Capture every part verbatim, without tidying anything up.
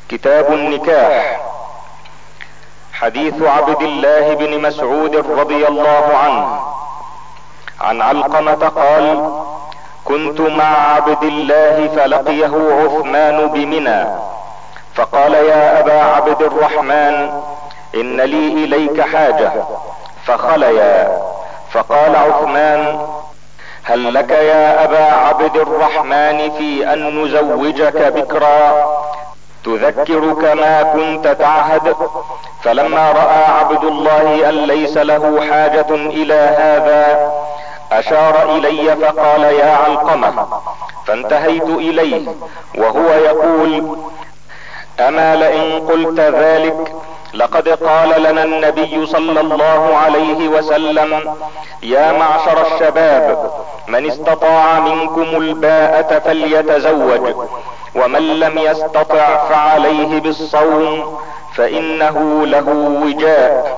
كتاب النكاح. حديث عبد الله بن مسعود رضي الله عنه عن علقمة قال: كنت مع عبد الله فلقيه عثمان بمنى فقال: يا ابا عبد الرحمن ان لي اليك حاجة، فخليا، فقال عثمان: هل لك يا ابا عبد الرحمن في ان نزوجك بكرا تذكرك ما كنت تعهد؟ فلما رأى عبد الله ان ليس له حاجة الى هذا اشار الي فقال: يا علقمة، فانتهيت اليه وهو يقول: اما لئن قلت ذلك لقد قال لنا النبي صلى الله عليه وسلم: يا معشر الشباب، من استطاع منكم الباءة فليتزوج، ومن لم يستطع فعليه بالصوم فانه له وجاء.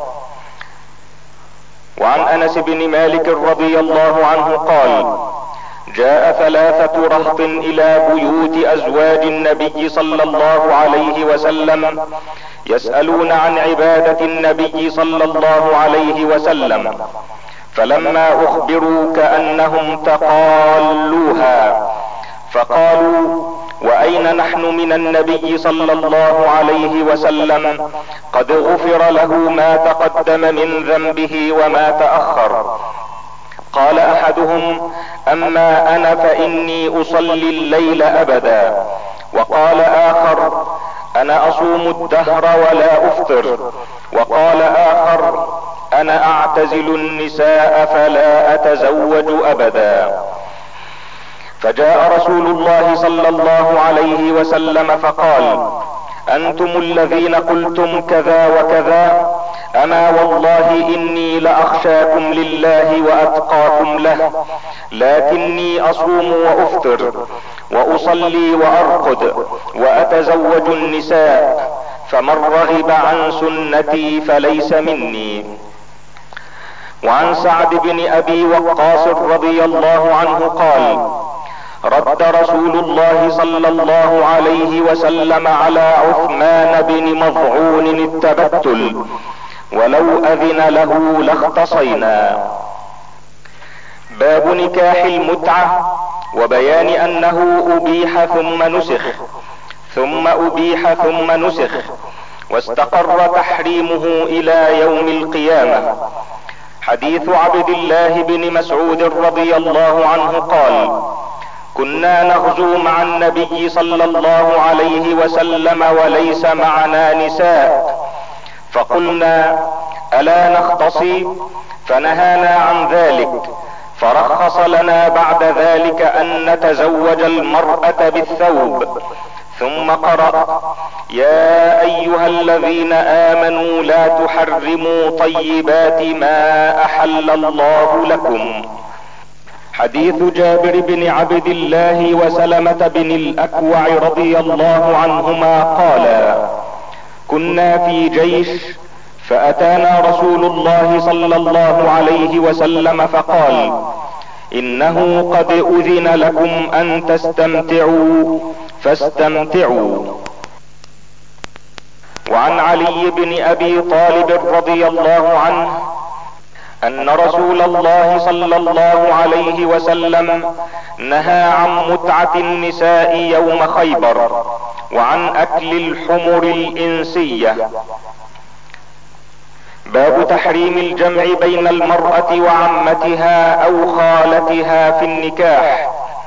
وعن انس بن مالك رضي الله عنه قال: جاء ثلاثة رهط الى بيوت ازواج النبي صلى الله عليه وسلم يسألون عن عبادة النبي صلى الله عليه وسلم، فلما اخبروا كأنهم تقالوها، فقالوا: واين نحن من النبي صلى الله عليه وسلم؟ قد غفر له ما تقدم من ذنبه وما تأخر. قال احدهم: اما انا فاني اصلي الليل ابدا. وقال اخر: انا اصوم الدهر ولا افطر. وقال اخر: انا اعتزل النساء فلا اتزوج ابدا. فجاء رسول الله صلى الله عليه وسلم فقال: انتم الذين قلتم كذا وكذا، اما والله اني لاخشاكم لله واتقاكم له، لكني اصوم وافطر واصلي وارقد واتزوج النساء، فمن رغب عن سنتي فليس مني. وعن سعد بن ابي وقاص رضي الله عنه قال: رد رسول الله صلى الله عليه وسلم على عثمان بن مظعون التبتل، ولو اذن له لاختصينا. باب نكاح المتعة وبيان انه ابيح ثم نسخ، ثم ابيح ثم نسخ، واستقر تحريمه الى يوم القيامة. حديث عبد الله بن مسعود رضي الله عنه قال: كنا نغزو مع النبي صلى الله عليه وسلم وليس معنا نساء، فقلنا: الا نختصي؟ فنهانا عن ذلك، فرخص لنا بعد ذلك ان نتزوج المرأة بالثوب، ثم قرأ: يا ايها الذين امنوا لا تحرموا طيبات ما احل الله لكم. حديث جابر بن عبد الله وسلمة بن الاكوع رضي الله عنهما قالا: كنا في جيش، فاتانا رسول الله صلى الله عليه وسلم فقال: انه قد اذن لكم ان تستمتعوا فاستمتعوا. وعن علي بن ابي طالب رضي الله عنه ان رسول الله صلى الله عليه وسلم نهى عن متعة النساء يوم خيبر، وعن اكل الحمر الانسية. باب تحريم الجمع بين المرأة وعمتها او خالتها في النكاح.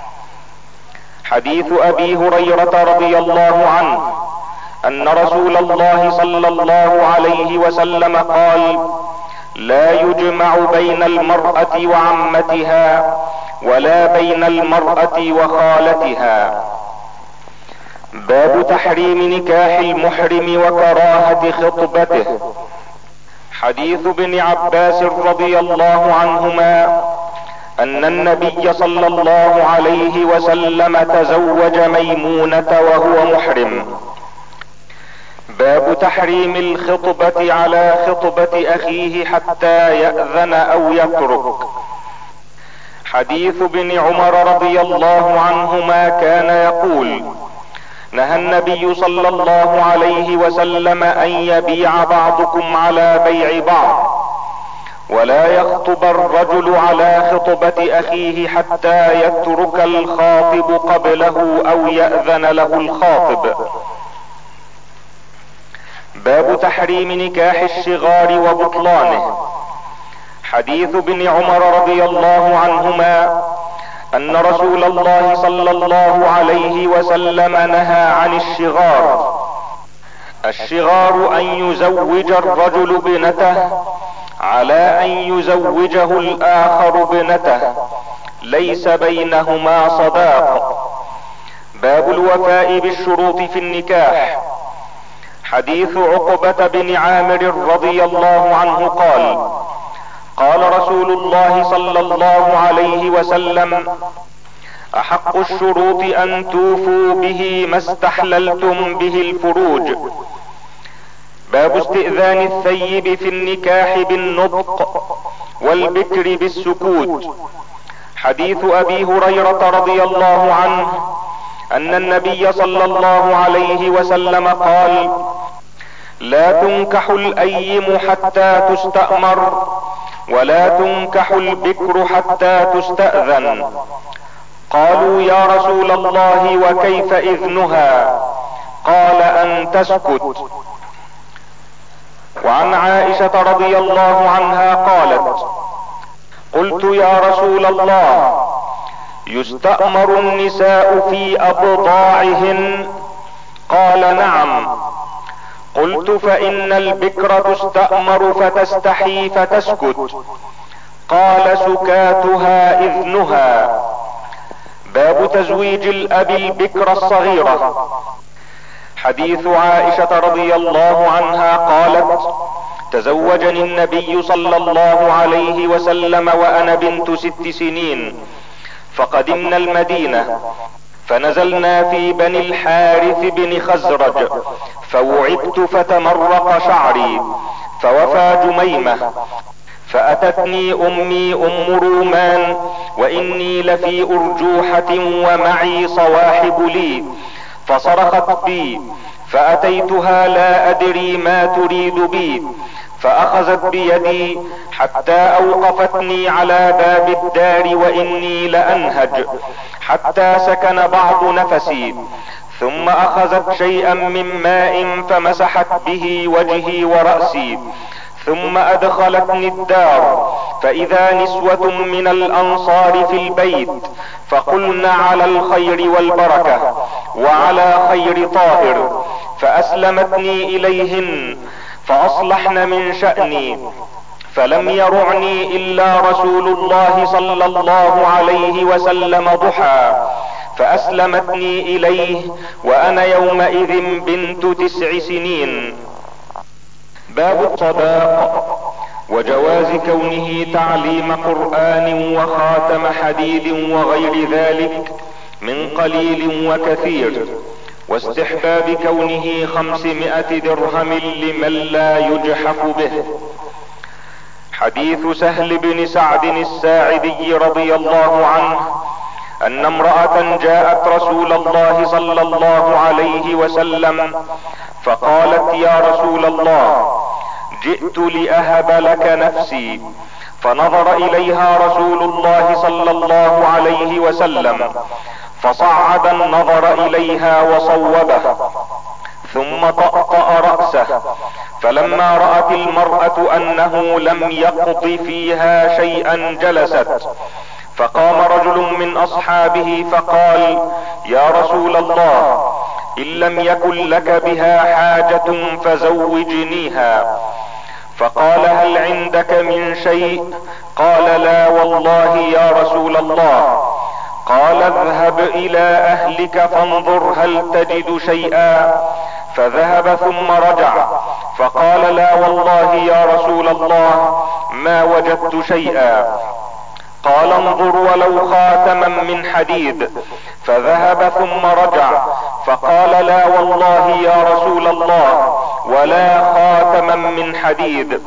حديث ابي هريرة رضي الله عنه ان رسول الله صلى الله عليه وسلم قال: لا يجمع بين المرأة وعمتها ولا بين المرأة وخالتها. باب تحريم نكاح المحرم وكراهة خطبته. حديث ابن عباس رضي الله عنهما ان النبي صلى الله عليه وسلم تزوج ميمونة وهو محرم. باب تحريم الخطبة على خطبة اخيه حتى يأذن او يترك. حديث ابن عمر رضي الله عنهما كان يقول: نهى النبي صلى الله عليه وسلم ان يبيع بعضكم على بيع بعض، ولا يخطب الرجل على خطبة اخيه حتى يترك الخاطب قبله او يأذن له الخاطب. باب تحريم نكاح الشغار وبطلانه. حديث ابن عمر رضي الله عنهما ان رسول الله صلى الله عليه وسلم نهى عن الشغار. الشغار ان يزوج الرجل ابنته على ان يزوجه الاخر ابنته، ليس بينهما صداق. باب الوفاء بالشروط في النكاح. حديث عقبة بن عامر رضي الله عنه قال: قال رسول الله صلى الله عليه وسلم: احق الشروط ان توفوا به ما استحللتم به الفروج. باب استئذان الثيب في النكاح بالنطق والبكر بالسكوت. حديث ابي هريرة رضي الله عنه ان النبي صلى الله عليه وسلم قال: لا تنكح الايم حتى تستأمر، ولا تنكح البكر حتى تستأذن. قالوا: يا رسول الله وكيف اذنها؟ قال: ان تسكت. وعن عائشة رضي الله عنها قالت: قلت: يا رسول الله، يستأمر النساء في ابضاعهن؟ قال: نعم. قلت: فان البكر تستأمر فتستحي فتسكت. قال: سكاتها اذنها. باب تزويج الاب البكر الصغيرة. حديث عائشة رضي الله عنها قالت: تزوجني النبي صلى الله عليه وسلم وانا بنت ست سنين، فقدمنا المدينة فنزلنا في بني الحارث بن خزرج، فوعبت فتمرق شعري، فوفى جميمة، فاتتني امي ام رومان واني لفي ارجوحة ومعي صواحب لي، فصرخت بي، فاتيتها لا ادري ما تريد بي، فاخذت بيدي حتى اوقفتني على باب الدار واني لانهج، حتى سكن بعض نفسي، ثم اخذت شيئا من ماء فمسحت به وجهي ورأسي، ثم ادخلتني الدار، فاذا نسوة من الانصار في البيت، فقلن على الخير والبركة وعلى خير طائر، فاسلمتني اليهن، فاصلحن من شأني، فلم يرعني الا رسول الله صلى الله عليه وسلم ضحى، فاسلمتني اليه وانا يومئذ بنت تسع سنين. باب الصداق وجواز كونه تعليم قرآن وخاتم حديد وغير ذلك من قليل وكثير، واستحباب كونه خمسمائة درهم لمن لا يجحف به. حديث سهل بن سعد الساعدي رضي الله عنه ان امرأة جاءت رسول الله صلى الله عليه وسلم فقالت: يا رسول الله، جئت لأهب لك نفسي. فنظر اليها رسول الله صلى الله عليه وسلم فصعد النظر اليها وصوبه، ثم طأطأ رأسه، فلما رأت المرأة انه لم يقض فيها شيئا جلست، فقام رجل من اصحابه فقال: يا رسول الله، ان لم يكن لك بها حاجة فزوجنيها. فقال: هل عندك من شيء؟ قال: لا والله يا رسول الله. قال: اذهب الى اهلك فانظر هل تجد شيئا. فذهب ثم رجع فقال: لا والله يا رسول الله، ما وجدت شيئا. قال: انظر ولو خاتما من حديد. فذهب ثم رجع فقال: لا والله يا رسول الله، ولا خاتما من حديد،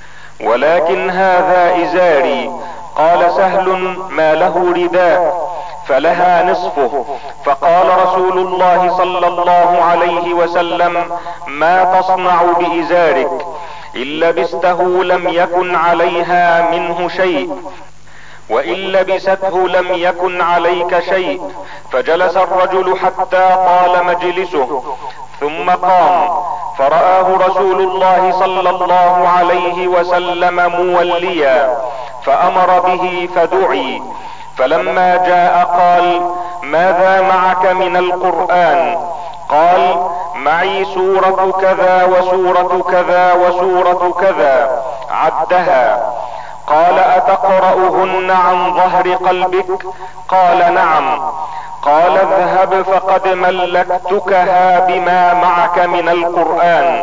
ولكن هذا ازاري. قال سهل: ما له رداء؟ فلها نصفه. فقال رسول الله صلى الله عليه وسلم: ما تصنع بإزارك؟ إن لبسته لم يكن عليها منه شيء، وإن لبسته لم يكن عليك شيء. فجلس الرجل حتى طال مجلسه، ثم قام، فرآه رسول الله صلى الله عليه وسلم موليا، فأمر به فدعي. فلما جاء قال: ماذا معك من القرآن؟ قال: معي سورة كذا وسورة كذا وسورة كذا، عدها. قال: أتقرأهن عن ظهر قلبك؟ قال: نعم. قال: اذهب فقد ملكتكها بما معك من القرآن.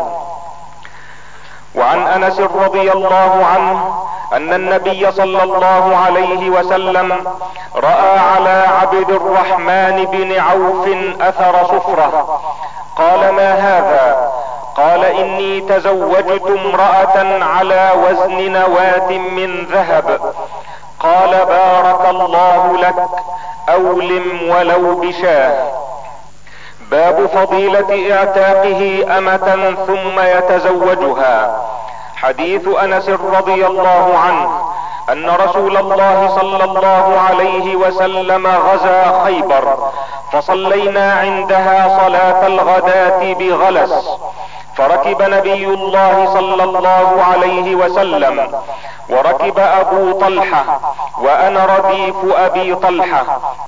وعن انس رضي الله عنه ان النبي صلى الله عليه وسلم رأى على عبد الرحمن بن عوف اثر صفرة. قال: ما هذا؟ قال: اني تزوجت امرأة على وزن نواة من ذهب. قال: بارك الله لك، اولم ولو بشاه. باب فضيلة اعتاقه امة ثم يتزوجها. حديث انس رضي الله عنه ان رسول الله صلى الله عليه وسلم غزا خيبر، فصلينا عندها صلاة الغداة بغلس، فركب نبي الله صلى الله عليه وسلم، وركب ابو طلحة، وانا رديف ابي طلحة،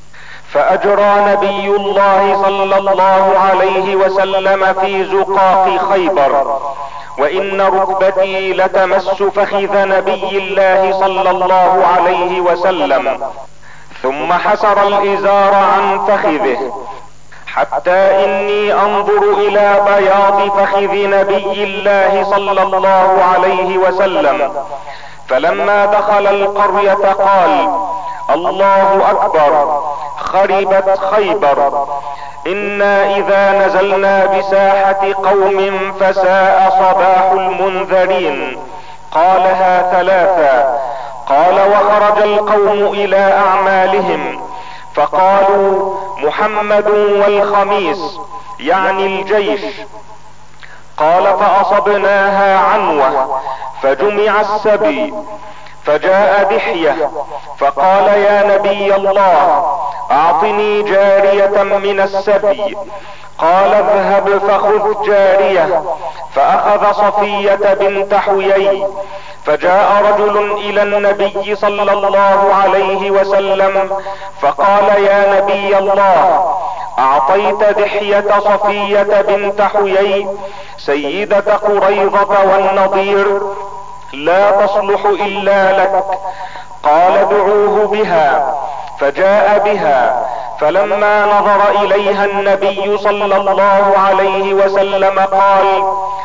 فاجرى نبي الله صلى الله عليه وسلم في زقاق خيبر، وان ركبتي لتمس فخذ نبي الله صلى الله عليه وسلم، ثم حسر الازار عن فخذه، حتى اني انظر الى بياض فخذ نبي الله صلى الله عليه وسلم. فلما دخل القرية قال: الله اكبر، خربت خيبر، انا اذا نزلنا بساحة قوم فساء صباح المنذرين. قالها ثلاثا. قال: وخرج القوم الى اعمالهم، فقالوا: محمد والخميس، يعني الجيش. قال: فاصبناها عنوة، فجمع السبي، فجاء دحية فقال: يا نبي الله، اعطني جارية من السبي. قال: اذهب فخذ جارية. فاخذ صفية بنت حيي. فجاء رجل الى النبي صلى الله عليه وسلم فقال: يا نبي الله، اعطيت دحية صفية بنت حيي سيدة قريظة والنضير، لا تصلح الا لك. قال: دعوه بها. فجاء بها، فلما نظر اليها النبي صلى الله عليه وسلم قال: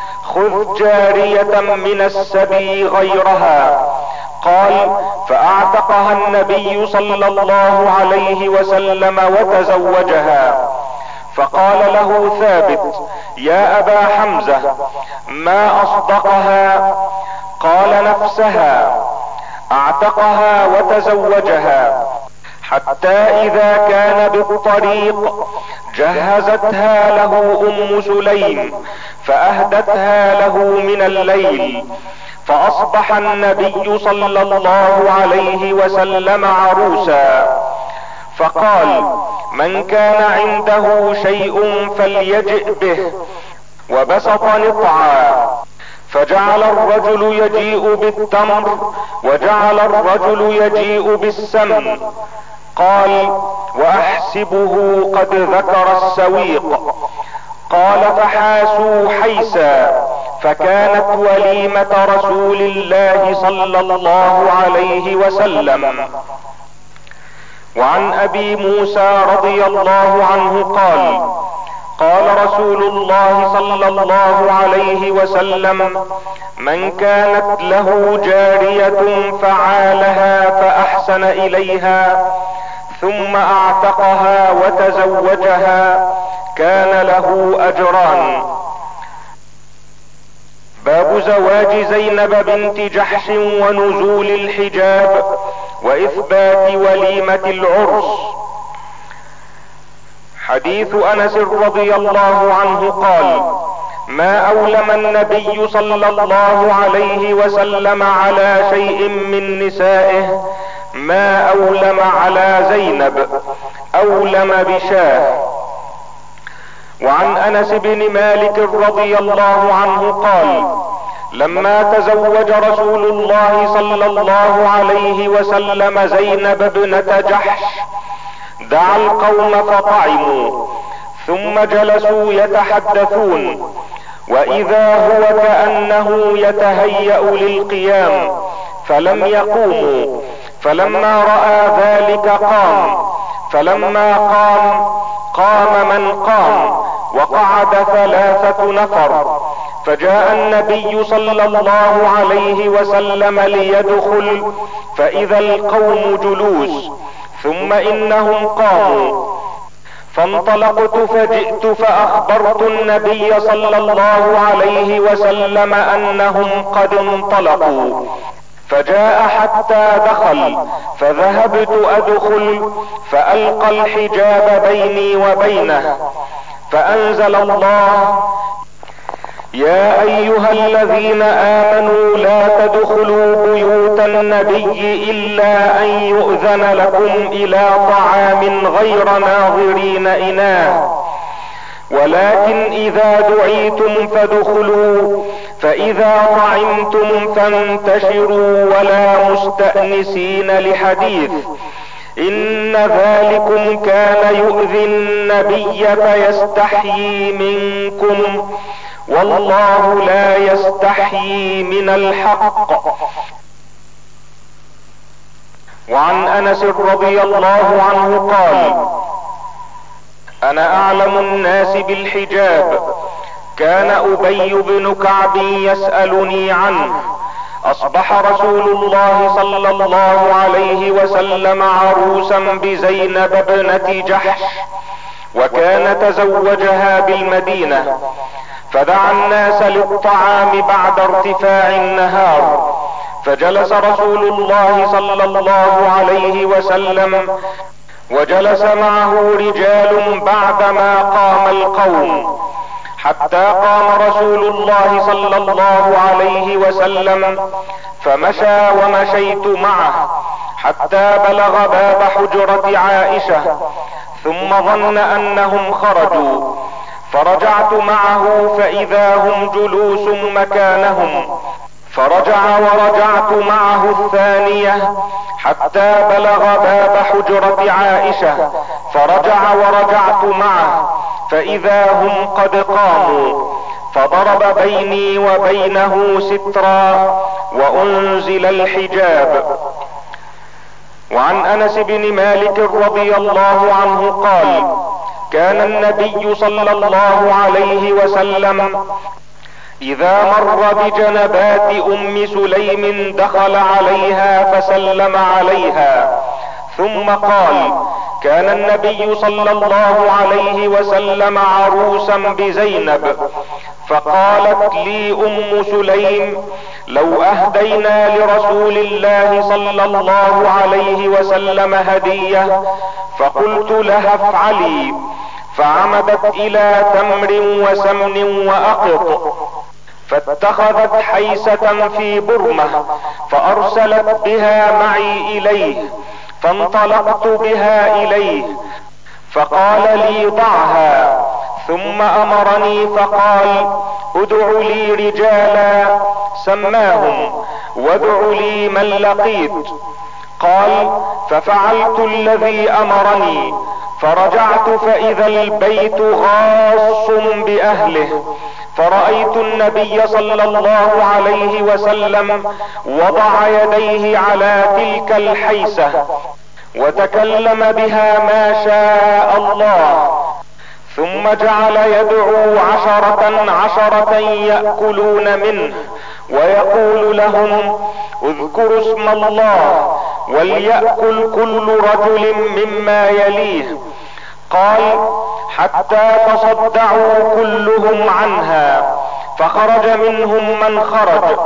خذ جارية من السبي غيرها. قال: فاعتقها النبي صلى الله عليه وسلم وتزوجها. فقال له ثابت: يا ابا حمزة، ما اصدقها؟ قال: نفسها، اعتقها وتزوجها، حتى اذا كان بالطريق جهزتها له ام سليم فاهدتها له من الليل، فاصبح النبي صلى الله عليه وسلم عروسا. فقال: من كان عنده شيء فليجئ به، وبسط نطعا، فجعل الرجل يجيء بالتمر، وجعل الرجل يجيء بالسمن. قال: واحسبه قد ذكر السويق. قال: فحاسوا حيسا، فكانت وليمة رسول الله صلى الله عليه وسلم. وعن ابي موسى رضي الله عنه قال: قال رسول الله صلى الله عليه وسلم: من كانت له جارية فعالها فاحسن اليها، ثم اعتقها وتزوجها، كان له اجران. باب زواج زينب بنت جحش ونزول الحجاب واثبات وليمة العرس. حديث انس رضي الله عنه قال: ما اولم النبي صلى الله عليه وسلم على شيء من نسائه ما اولم على زينب، اولم بشاه. وعن انس بن مالك رضي الله عنه قال: لما تزوج رسول الله صلى الله عليه وسلم زينب ابنة جحش دعا القوم فطعموا، ثم جلسوا يتحدثون، واذا هو كأنه يتهيأ للقيام فلم يقوموا، فلما رأى ذلك قام، فلما قام قام من قام، وقعد ثلاثة نفر، فجاء النبي صلى الله عليه وسلم ليدخل فاذا القوم جلوس، ثم انهم قاموا، فانطلقت فجئت فاخبرت النبي صلى الله عليه وسلم انهم قد انطلقوا، فجاء حتى دخل، فذهبت ادخل فالقى الحجاب بيني وبينه، فانزل الله: يا ايها الذين امنوا لا تدخلوا بيوت النبي الا ان يؤذن لكم الى طعام غير ناظرين اناه، ولكن اذا دعيتم فادخلوا، فاذا طعمتم فانتشروا ولا مستأنسين لحديث، ان ذلكم كان يؤذي النبي فيستحيي منكم، والله لا يستحيي من الحق. وعن انس رضي الله عنه قال: انا اعلم الناس بالحجاب، كان ابي بن كعب يسألني عنه، اصبح رسول الله صلى الله عليه وسلم عروسا بزينب ابنة جحش، وكان تزوجها بالمدينة، فدعا الناس للطعام بعد ارتفاع النهار، فجلس رسول الله صلى الله عليه وسلم، وجلس معه رجال بعدما قام القوم، حتى قام رسول الله صلى الله عليه وسلم، فمشى ومشيت معه حتى بلغ باب حجرة عائشة، ثم ظن انهم خرجوا، فرجعت معه فاذا هم جلوس مكانهم، فرجع ورجعت معه الثانية حتى بلغ باب حجرة عائشة، فرجع ورجعت معه فاذا هم قد قاموا، فضرب بيني وبينه سترا وانزل الحجاب. وعن انس بن مالك رضي الله عنه قال: كان النبي صلى الله عليه وسلم اذا مر بجنبات ام سليم دخل عليها فسلم عليها، ثم قال: كان النبي صلى الله عليه وسلم عروسا بزينب، فقالت لي ام سليم: لو اهدينا لرسول الله صلى الله عليه وسلم هدية، فقلت لها افعلي، فعمدت الى تمر وسمن واقط، فاتخذت حيسة في برمة فارسلت بها معي اليه، فانطلقت بها اليه، فقال لي ضعها، ثم امرني فقال: ادع لي رجالا، سماهم، وادع لي من لقيت. قال: ففعلت الذي امرني، فرجعت فاذا البيت غاص باهله، فرأيت النبي صلى الله عليه وسلم وضع يديه على تلك الحيسة وتكلم بها ما شاء الله، ثم جعل يدعو عشرة عشرة يأكلون منه، ويقول لهم: اذكروا اسم الله، وليأكل كل رجل مما يليه. قال: حتى تصدعوا كلهم عنها، فخرج منهم من خرج،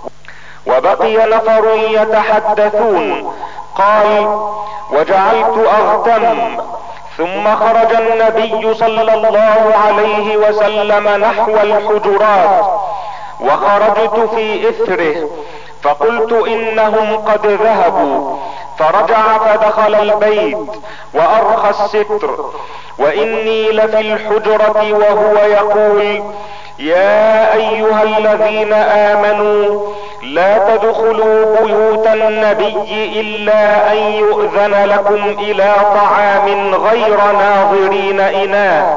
وبقي نفر يتحدثون. قال: وجعلت اغتم، ثم خرج النبي صلى الله عليه وسلم نحو الحجرات، وخرجت في اثره، فقلت انهم قد ذهبوا، فرجع فدخل البيت وارخى الستر، واني لفي الحجرة وهو يقول: يا ايها الذين امنوا لا تدخلوا بيوت النبي الا ان يؤذن لكم الى طعام غير ناظرين اناه،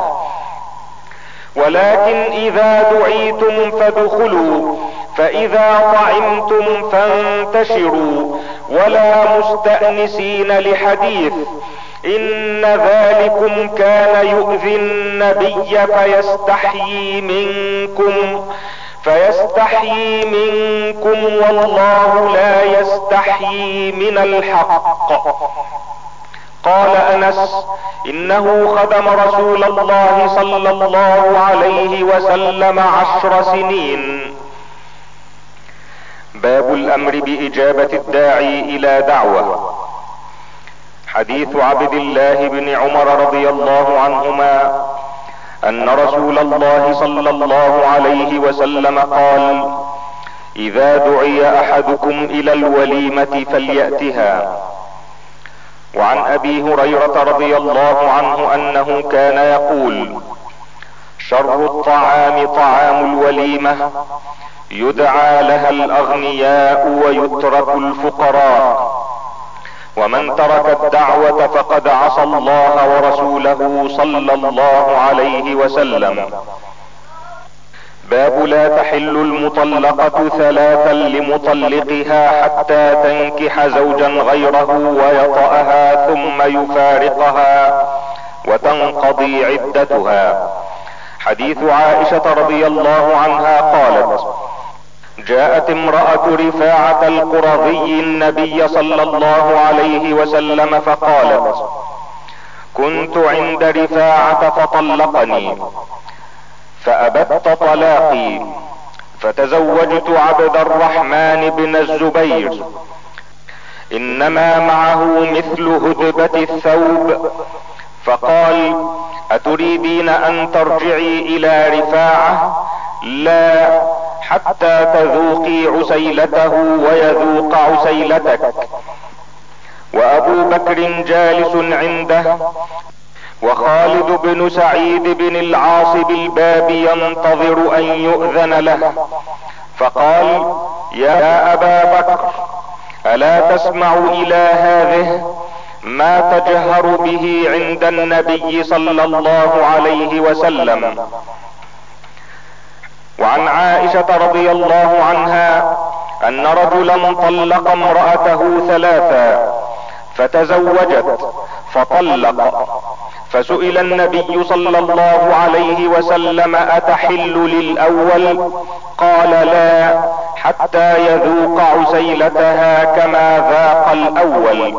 ولكن اذا دعيتم فادخلوا، فاذا طعمتم فانتشروا ولا مستأنسين لحديث، ان ذلكم كان يؤذي النبي فيستحيي منكم فيستحيي منكم والله لا يستحيي من الحق. قال انس: انه خدم رسول الله صلى الله عليه وسلم عشر سنين. باب الامر باجابة الداعي الى دعوة. حديث عبد الله بن عمر رضي الله عنهما ان رسول الله صلى الله عليه وسلم قال: اذا دعي احدكم الى الوليمة فليأتها. وعن ابي هريرة رضي الله عنه انه كان يقول: شر الطعام طعام الوليمة، يدعى لها الاغنياء ويترك الفقراء، ومن ترك الدعوة فقد عصى الله ورسوله صلى الله عليه وسلم. باب لا تحل المطلقة ثلاثا لمطلقها حتى تنكح زوجا غيره ويطأها ثم يفارقها وتنقضي عدتها. حديث عائشة رضي الله عنها قالت: جاءت امرأة رفاعة القرظي النبي صلى الله عليه وسلم فقالت: كنت عند رفاعة فطلقني، فأبت طلاقي، فتزوجت عبد الرحمن بن الزبير، انما معه مثل هدبة الثوب، فقال: اتريدين ان ترجعي الى رفاعة؟ لا، حتى تذوقي عسيلته ويذوق عسيلتك. وابو بكر جالس عنده، وخالد بن سعيد بن العاص بالباب ينتظر ان يؤذن له، فقال: يا ابا بكر، الا تسمع الى هذه ما تجهر به عند النبي صلى الله عليه وسلم. وعن عائشة رضي الله عنها ان رجلا طلق امرأته ثلاثا فتزوجت فطلق، فسئل النبي صلى الله عليه وسلم: اتحل للاول؟ قال: لا، حتى يذوق عسيلتها كما ذاق الاول.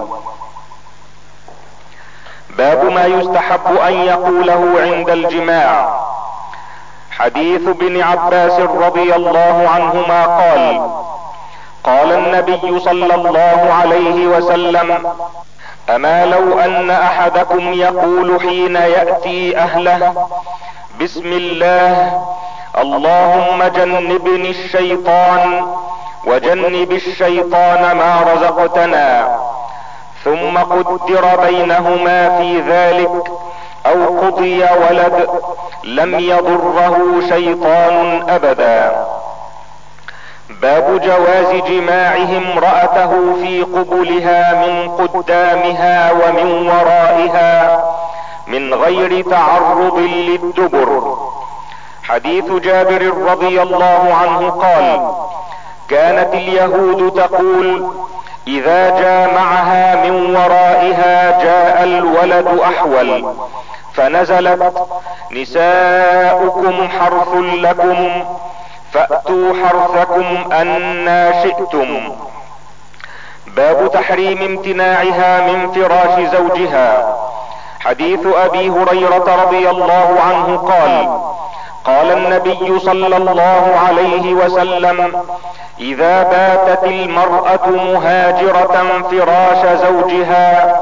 باب ما يستحب ان يقوله عند الجماع. حديث ابن عباس رضي الله عنهما قال: قال النبي صلى الله عليه وسلم: اما لو ان احدكم يقول حين يأتي اهله: بسم الله، اللهم جنبني الشيطان وجنب الشيطان ما رزقتنا، ثم قدر بينهما في ذلك او قضي ولد، لم يضره شيطان ابدا. باب جواز جماعه امرأته في قبلها من قدامها ومن ورائها من غير تعرض للدبر. حديث جابر رضي الله عنه قال: كانت اليهود تقول: اذا جامعها من ورائها جاء الولد احول، فنزلت: نساؤكم حرث لكم فأتوا حرثكم أنى شئتم. باب تحريم امتناعها من فراش زوجها. حديث ابي هريرة رضي الله عنه قال: قال النبي صلى الله عليه وسلم: اذا باتت المرأة مهاجرة فراش زوجها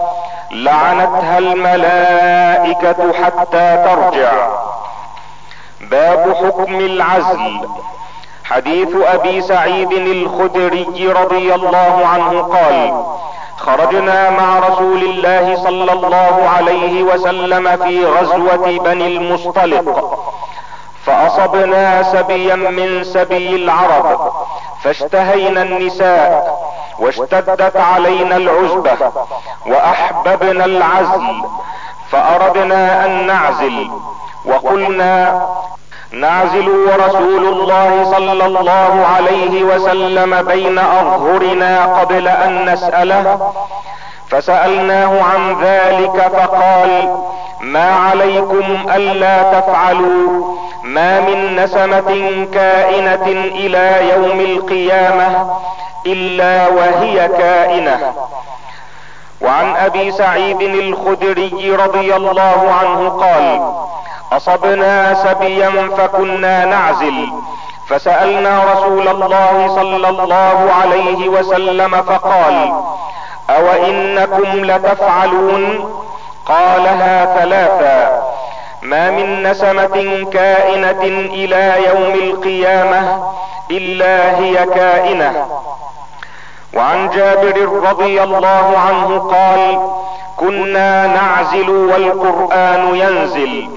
لعنتها الملائكة حتى ترجع. باب حكم العزل. حديث ابي سعيد الخدري رضي الله عنه قال: خرجنا مع رسول الله صلى الله عليه وسلم في غزوة بني المصطلق، فاصبنا سبيا من سبي العرب، فاشتهينا النساء، واشتدت علينا العزبة، واحببنا العزل، فاردنا ان نعزل، وقلنا: نعزل ورسول الله صلى الله عليه وسلم بين اظهرنا قبل ان نسأله، فسألناه عن ذلك فقال: ما عليكم الا تفعلوا ما من نسمة كائنة الى يوم القيامة الا وهي كائنة. وعن ابي سعيد الخدري رضي الله عنه قال: اصبنا سبيا فكنا نعزل، فسألنا رسول الله صلى الله عليه وسلم فقال: او انكم لتفعلون؟ قالها ثلاثا: ما من نسمة كائنة الى يوم القيامة الا هي كائنة. وعن جابر رضي الله عنه قال: كنا نعزل والقرآن ينزل.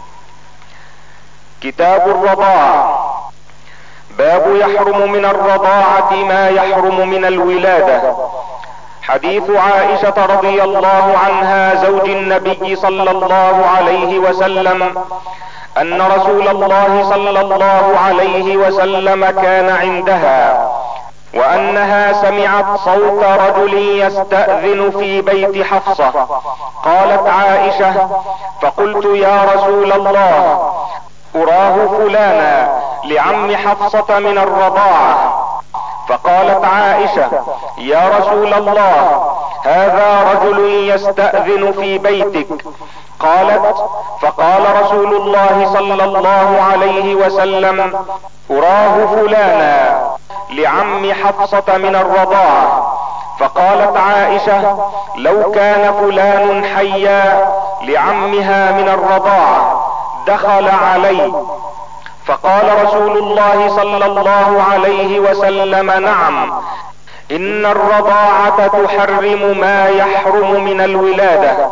كتاب الرضاعة. باب يحرم من الرضاعة ما يحرم من الولادة. حديث عائشة رضي الله عنها زوج النبي صلى الله عليه وسلم ان رسول الله صلى الله عليه وسلم كان عندها، وانها سمعت صوت رجل يستأذن في بيت حفصة. قالت عائشة: فقلت: يا رسول الله، اراه فلانا لعم حفصة من الرضاعة. فقالت عائشة: يا رسول الله، هذا رجل يستأذن في بيتك. قالت: فقال رسول الله صلى الله عليه وسلم: اراه فلانا لعم حفصة من الرضاعة. فقالت عائشة: لو كان فلان حيا لعمها من الرضاعة دخل علي. فقال رسول الله صلى الله عليه وسلم: نعم، ان الرضاعة تحرم ما يحرم من الولادة.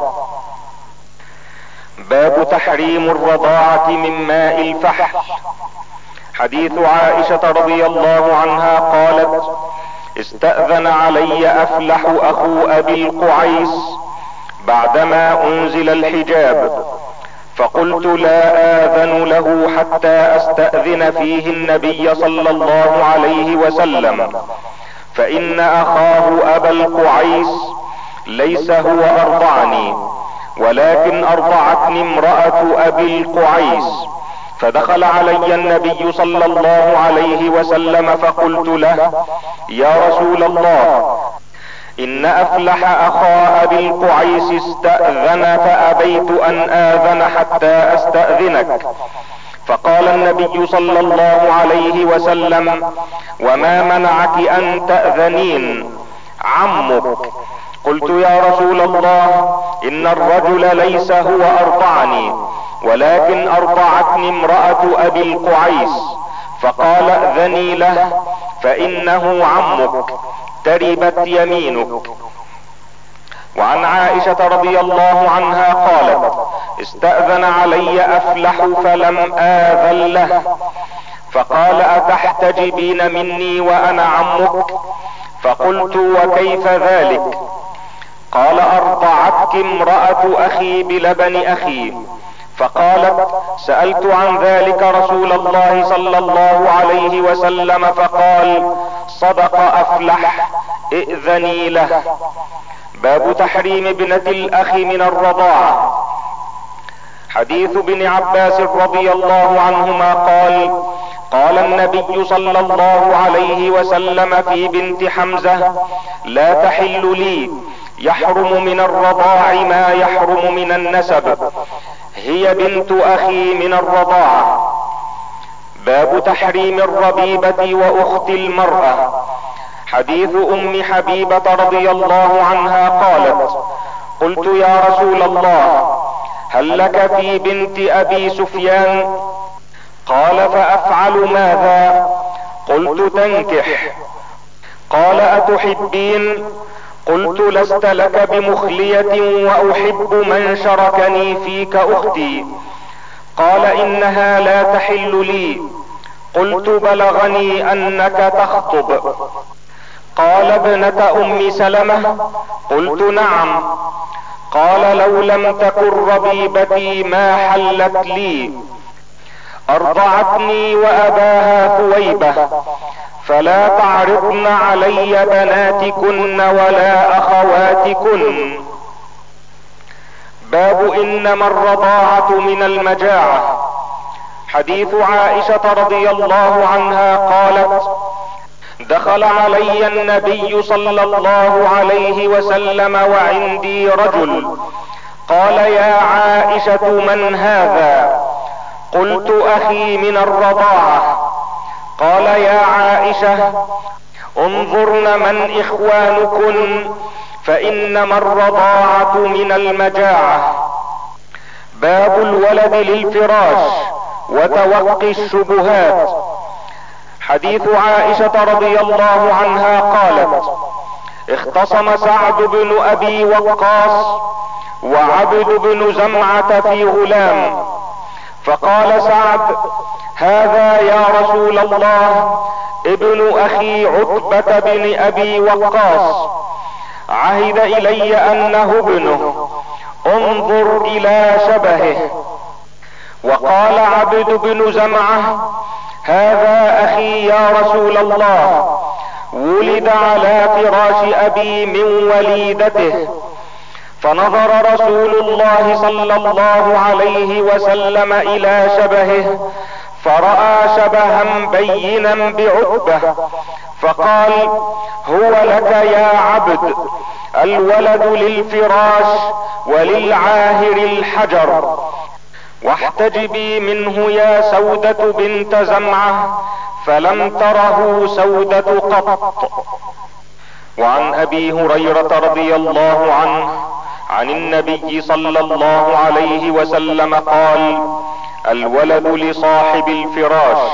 باب تحريم الرضاعة من ماء الفحل. حديث عائشة رضي الله عنها قالت: استأذن علي افلح اخو ابي القعيس بعدما انزل الحجاب، فقلت: لا آذن له حتى استأذن فيه النبي صلى الله عليه وسلم، فان اخاه ابا القعيس ليس هو ارضعني، ولكن ارضعتني امرأة ابي القعيس. فدخل علي النبي صلى الله عليه وسلم فقلت له: يا رسول الله، ان افلح اخا ابي القعيس استأذن فابيت ان اذن حتى استأذنك. فقال النبي صلى الله عليه وسلم: وما منعك ان تأذنين؟ عمك. قلت: يا رسول الله، ان الرجل ليس هو ارضعني، ولكن ارضعتني امرأة ابي القعيس. فقال: اذني له فانه عمك، تربت يمينك. وعن عائشة رضي الله عنها قالت: استأذن علي افلح فلم آذن له، فقال: اتحتجبين مني وانا عمك؟ فقلت: وكيف ذلك؟ قال: ارضعتك امرأة اخي بلبن اخي. فقالت: سألت عن ذلك رسول الله صلى الله عليه وسلم فقال: صدق افلح، ائذني له. باب تحريم ابنة الاخ من الرضاعة. حديث ابن عباس رضي الله عنهما قال: قال النبي صلى الله عليه وسلم في بنت حمزة: لا تحل لي، يحرم من الرضاع ما يحرم من النسب، هي بنت اخي من الرضاعة. باب تحريم الربيبة واخت المرأة. حديث ام حبيبة رضي الله عنها قالت: قلت يا رسول الله هل لك في بنت ابي سفيان؟ قال فافعل ماذا؟ قلت تنكح. قال اتحبين؟ قلت لست لك بمخلية واحب من شركني فيك اختي. قال انها لا تحل لي. قلت بلغني انك تخطب. قال ابنة ام سلمة؟ قلت نعم. قال لو لم تكن ربيبتي ما حلت لي. ارضعتني واباها ثويبة، فلا تعرضن علي بناتكن ولا اخواتكن. باب انما الرضاعة من المجاعة. حديث عائشة رضي الله عنها قالت: دخل علي النبي صلى الله عليه وسلم وعندي رجل، قال يا عائشة من هذا؟ قلت اخي من الرضاعة. قال يا عائشة انظرن من اخوانكن فانما الرضاعة من المجاعة. باب الولد للفراش وتوقي الشبهات. حديث عائشة رضي الله عنها قالت: اختصم سعد بن ابي وقاص وعبد بن زمعة في غلام، فقال سعد: هذا يا رسول الله ابن اخي عتبة بن ابي وقاص، عهد الي انه ابنه، انظر الى شبهه. وقال عبد بن زمعة: هذا اخي يا رسول الله، ولد على فراش ابي من وليدته. فنظر رسول الله صلى الله عليه وسلم الى شبهه فرأى شبها بينا بعتبة، فقال: هو لك يا عبد، الولد للفراش وللعاهر الحجر. واحتجبي منه يا سودة بنت زمعة، فلم تره سودة قط. وعن ابي هريرة رضي الله عنه عن النبي صلى الله عليه وسلم قال: الولد لصاحب الفراش.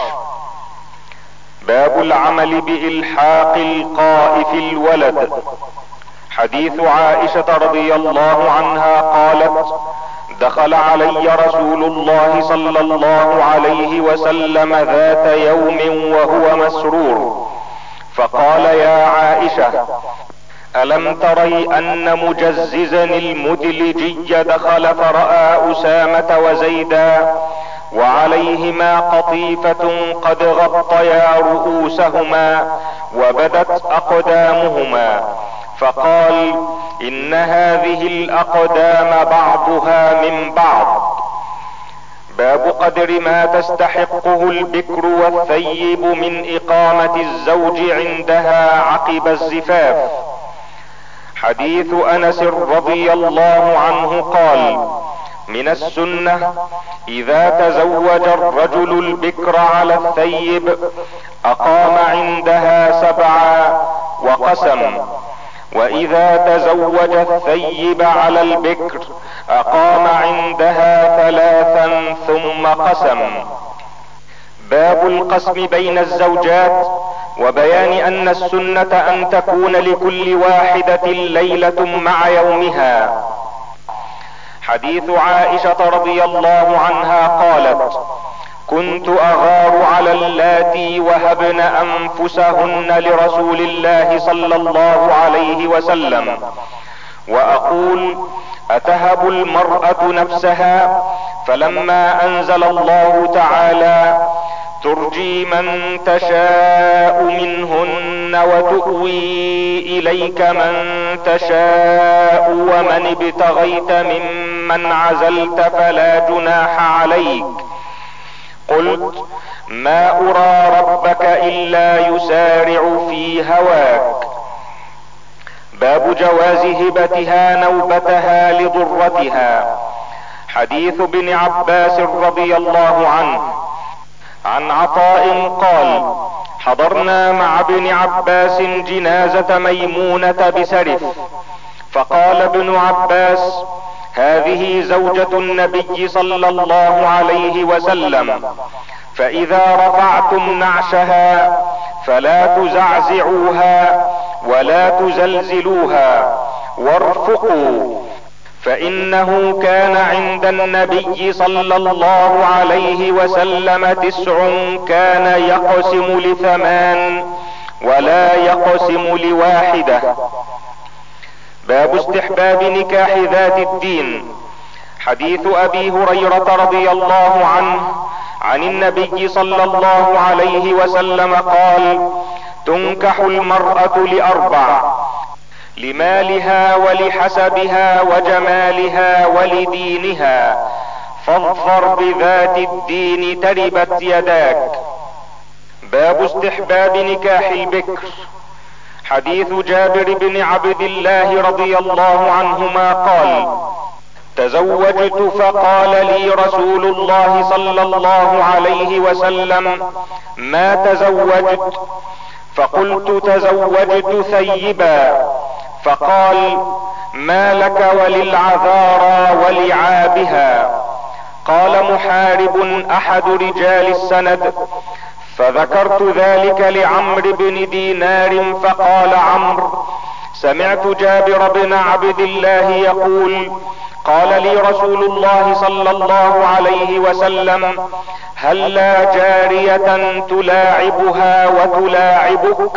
باب العمل بإلحاق القاء في الولد. حديث عائشة رضي الله عنها قالت: دخل علي رسول الله صلى الله عليه وسلم ذات يوم وهو مسرور، فقال: يا عائشة، ألم تري أن مجززا المدلجي دخل فرأى أسامة وزيدا وعليهما قطيفة قد غطيا رؤوسهما وبدت أقدامهما، فقال: إن هذه الأقدام بعضها من بعض. باب قدر ما تستحقه البكر والثيب من إقامة الزوج عندها عقب الزفاف. حديث أنس رضي الله عنه قال: من السنة إذا تزوج الرجل البكر على الثيب أقام عندها سبعا وقسم، وإذا تزوج الثيب على البكر أقام عندها ثلاثا ثم قسم. باب القسم بين الزوجات وبيان ان السنة ان تكون لكل واحدة ليلة مع يومها. حديث عائشة رضي الله عنها قالت: كنت اغار على اللاتي وهبن انفسهن لرسول الله صلى الله عليه وسلم، واقول: اتهب المرأة نفسها؟ فلما انزل الله تعالى: ترجي من تشاء منهن وتؤوي اليك من تشاء ومن ابتغيت ممن عزلت فلا جناح عليك. قلت: ما ارى ربك الا يسارع في هواك. باب جواز هبتها نوبتها لضرتها. حديث ابن عباس رضي الله عنه عن عطاء قال: حضرنا مع ابن عباس جنازة ميمونة بسرف، فقال ابن عباس: هذه زوجة النبي صلى الله عليه وسلم، فاذا رفعتم نعشها فلا تزعزعوها ولا تزلزلوها وارفقوا، فانه كان عند النبي صلى الله عليه وسلم تسع كان يقسم لثمان ولا يقسم لواحدة. باب استحباب نكاح ذات الدين. حديث ابي هريرة رضي الله عنه عن النبي صلى الله عليه وسلم قال: تنكح المرأة لاربع: لمالها ولحسبها وجمالها ولدينها، فاظفر بذات الدين تربت يداك. باب استحباب نكاح البكر. حديث جابر بن عبد الله رضي الله عنهما قال: تزوجت فقال لي رسول الله صلى الله عليه وسلم: ما تزوجت؟ فقلت: تزوجت ثيبا. فقال: ما لك وللعذارى ولعابها؟ قال محارب احد رجال السند، فذكرت ذلك لعمرو بن دينار، فقال عمرو: سمعت جابر بن عبد الله يقول: قال لي رسول الله صلى الله عليه وسلم: هلا جارية تلاعبها وتلاعبك؟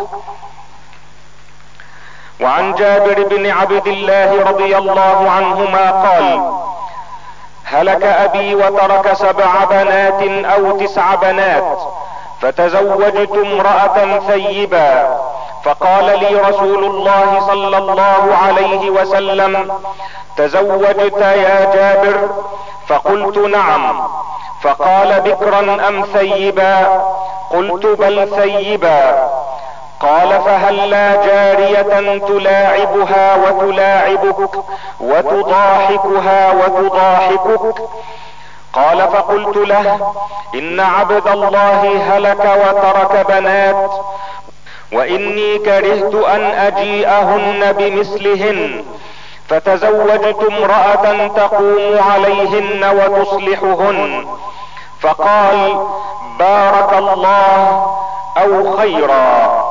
وعن جابر بن عبد الله رضي الله عنهما قال: هلك ابي وترك سبع بنات او تسع بنات، فتزوجت امرأة ثيبا، فقال لي رسول الله صلى الله عليه وسلم: تزوجت يا جابر؟ فقلت: نعم. فقال: بكرا ام ثيبا؟ قلت: بل ثيبا. قال: فهلا جارية تلاعبها وتلاعبك وتضاحكها وتضاحكك؟ قال: فقلت له: ان عبد الله هلك وترك بنات، واني كرهت ان اجيئهن بمثلهن، فتزوجت امرأة تقوم عليهن وتصلحهن. فقال: بارك الله او خيرا.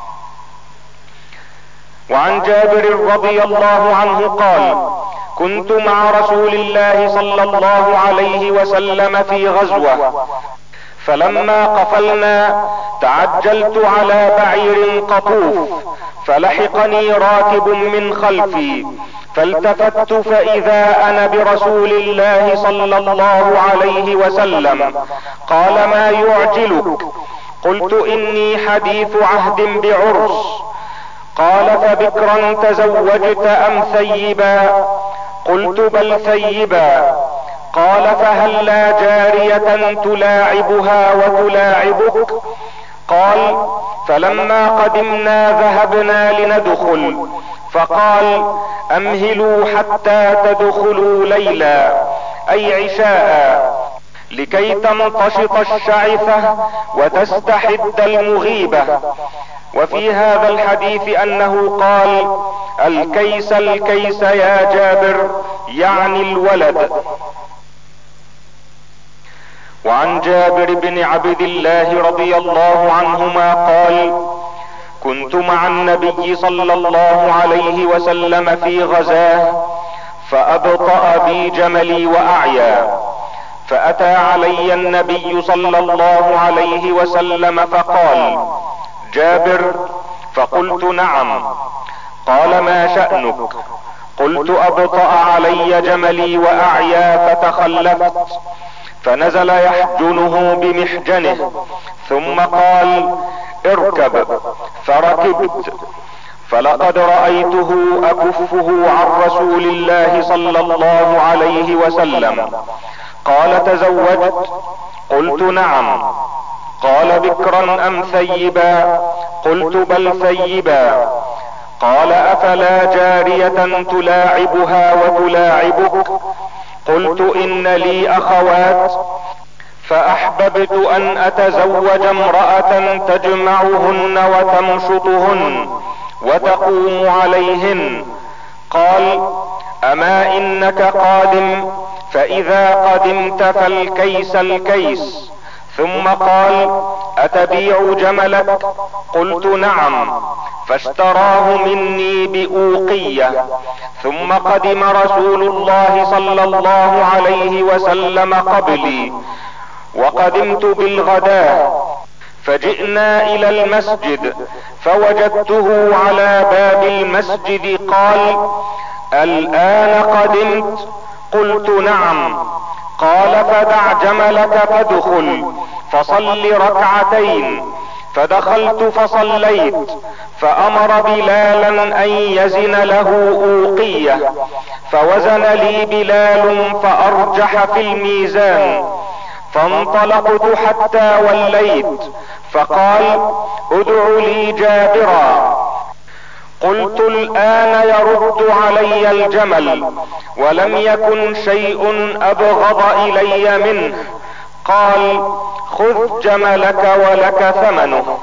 وعن جابر رضي الله عنه قال: كنت مع رسول الله صلى الله عليه وسلم في غزوة، فلما قفلنا تعجلت على بعير قطوف، فلحقني راكب من خلفي، فالتفت فاذا انا برسول الله صلى الله عليه وسلم. قال: ما يعجلك؟ قلت: اني حديث عهد بعرس. قال: فبكرا تزوجت ام ثيبا؟ قلت: بل ثيبا. قال: فهلا جارية تلاعبها وتلاعبك؟ قال: فلما قدمنا ذهبنا لندخل، فقال: امهلوا حتى تدخلوا ليلا، اي عشاء، لكي تمتشط الشعثة وتستحد المغيبة. وفي هذا الحديث انه قال: الكيس الكيس يا جابر، يعني الولد. وعن جابر بن عبد الله رضي الله عنهما قال: كنت مع النبي صلى الله عليه وسلم في غزاه، فابطأ بي جملي واعيا، فاتى علي النبي صلى الله عليه وسلم فقال: جابر؟ فقلت: نعم. قال: ما شأنك؟ قلت: ابطأ علي جملي واعيا فتخلفت. فنزل يحجنه بمحجنه، ثم قال: اركب. فركبت، فلقد رأيته اكفه عن رسول الله صلى الله عليه وسلم. قال: تزوجت؟ قلت: نعم. قال: بكرا ام ثيبا؟ قلت: بل ثيبا. قال: افلا جارية تلاعبها وتلاعبك؟ قلت: ان لي اخوات، فاحببت ان اتزوج امرأة تجمعهن وتمشطهن وتقوم عليهن. قال: اما انك قادم؟ فاذا قدمت فالكيس الكيس. ثم قال: اتبيع جملك؟ قلت: نعم. فاشتراه مني بأوقية. ثم قدم رسول الله صلى الله عليه وسلم قبلي، وقدمت بالغداة، فجئنا الى المسجد فوجدته على باب المسجد. قال: الآن قدمت؟ قلت: نعم. قال: فدع جملك فادخل فصل ركعتين. فدخلت فصليت، فامر بلالا ان يزن له اوقية، فوزن لي بلال فارجح في الميزان. فانطلقت حتى وليت، فقال: ادع لي جابرا. قلت: الآن يرد علي الجمل، ولم يكن شيء ابغض الي منه. قال: خذ جملك ولك ثمنه.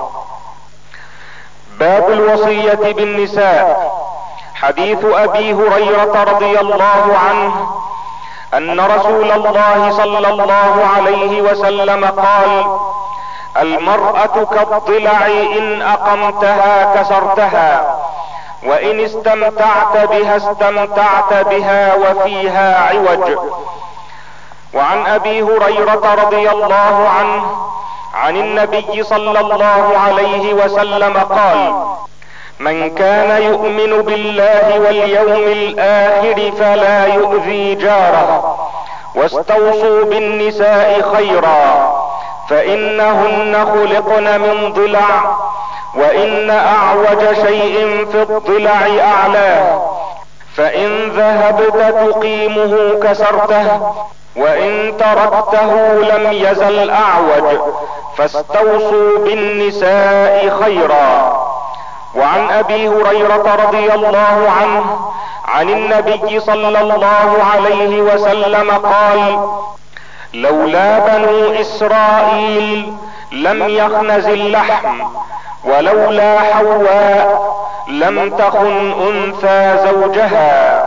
باب الوصية بالنساء. حديث ابي هريرة رضي الله عنه ان رسول الله صلى الله عليه وسلم قال: المرأة كالضلع، ان اقمتها كسرتها، وان استمتعت بها استمتعت بها وفيها عوج. وعن ابي هريرة رضي الله عنه عن النبي صلى الله عليه وسلم قال: من كان يؤمن بالله واليوم الاخر فلا يؤذي جاره، واستوصوا بالنساء خيرا، فانهن خلقن من ضلع، وان اعوج شيء في الضلع اعلاه، فان ذهبت تقيمه كسرته، وان تركته لم يزل اعوج، فاستوصوا بالنساء خيرا. وعن ابي هريرة رضي الله عنه عن النبي صلى الله عليه وسلم قال: لولا بنو اسرائيل لم يخنز اللحم، ولولا حواء لم تخن انثى زوجها.